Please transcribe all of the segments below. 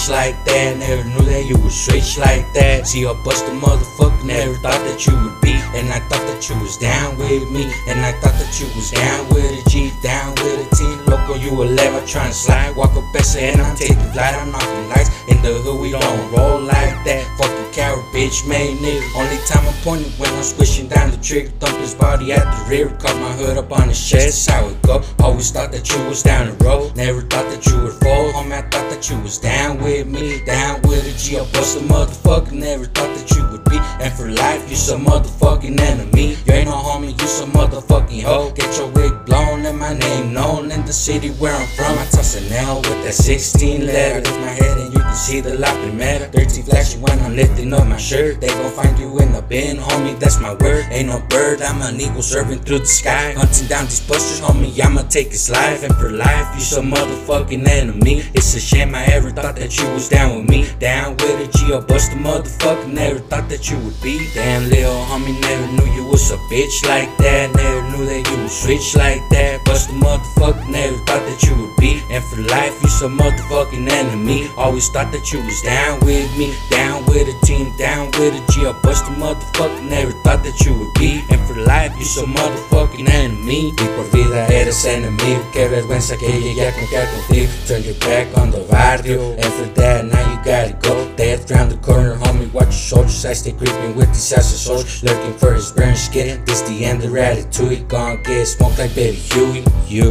bitch like that. Never knew that you would switch like that. See, I bust a motherfucker, never thought that you would be. And I thought that you was down with me. And I thought that you was down with a G, down with a T. Loco, you a lever trying to slide. Walk up Bessie and I'm taking flight. I'm knocking lights. In the hood, we don't roll like that. Fucking coward, bitch, made nigga. Only time I'm pointing when I'm squishing down the trigger. Thump his body at the rear. Cut my hood up on his chest. That's how it go. Always thought that you was down the road. Never thought that you would fall. Homie, I thought that you was down with me. Down with a G. I bust a motherfucker. Never thought that you would be. And for life, you some motherfucking enemy. You ain't no homie, you some motherfucking hoe. Get your wig blown and my name known in the city where I'm from. I toss an L with that 16 letter. Lift my head and you can see the la primera. 13 flashing when I'm lifting up my shirt. They gon' find you in the bin, homie, that's my word. Ain't no bird, I'm an eagle serving through the sky. Hunting down these busters, homie, I'ma take his life. And for life, you some motherfucking enemy. It's a shame I ever thought that you was down with me. Down with a G, I bust a motherfucker. Never thought that you would be. Damn, little homie, never knew you was a bitch like that. Never knew that you would switch like that. Bust a motherfucker, never thought that you would be. And for life, you some motherfucking enemy. Always thought that you was down with me. Down with a team, down with a G. I bust a motherfucker, never thought that you would be. And for life, you some motherfucking enemy. Y por vida eres enemigo. Qué vergüenza que llegué a confiar contigo. Turn your back on the barrio. And for that, now you gotta go. Death round the corner, homie, watch your shoulders. I stay creeping with these asses soldiers. Lurking for his burn skin. This the end of Ratatouille. Gonna get smoked like Betty Huey.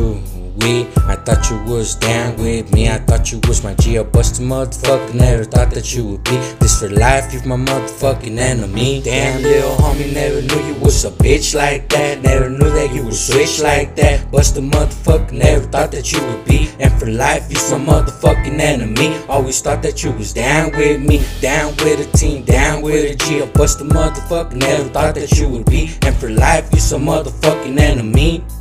I thought you was down with me. I thought you was my G. I bust a motherfucker. Never thought that you would be. This for life, you my motherfucking enemy. Damn, little homie, never knew you was a bitch like that. Never knew that you would switch like that. Bust a motherfucker, never thought that you would be. And for life, you some motherfucking enemy. Always thought that you was down with me. Down with a team, down with a G. I bust a motherfucker, never thought that you would be. And for life, you some motherfucking enemy.